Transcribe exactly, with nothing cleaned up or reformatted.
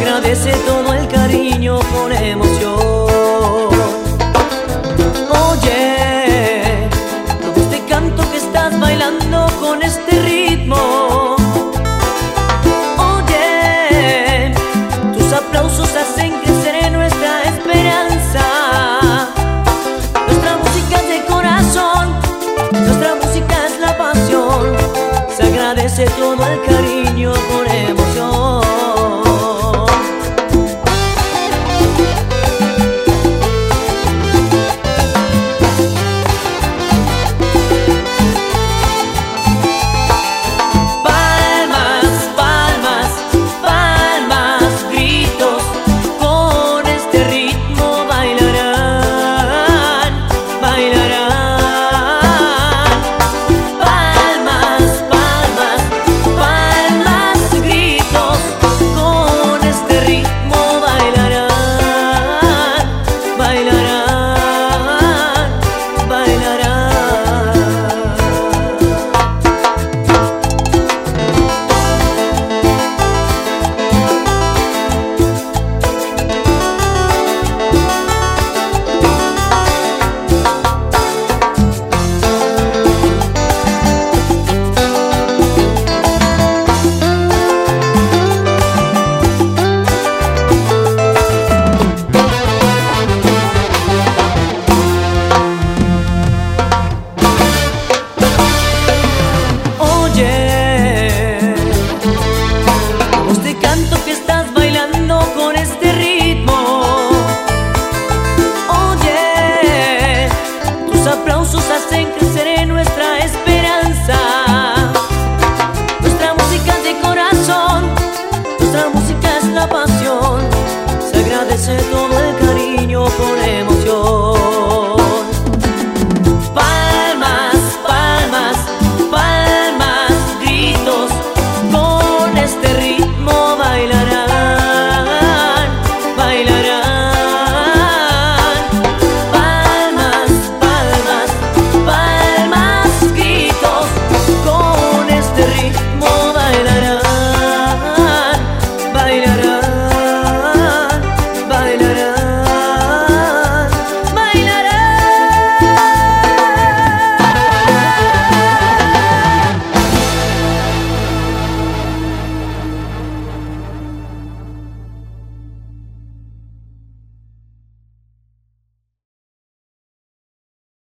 agradece todo el cariño con emoción. Oye, todo este canto que estás bailando con este ritmo. Oye, tus aplausos hacen crecer nuestra esperanza. Nuestra música es de corazón, nuestra música es la pasión. Se agradece todo el cariño con emoción. Hacen crecer nuestra esperanza. Nuestra música es de corazón, nuestra música es la pasión.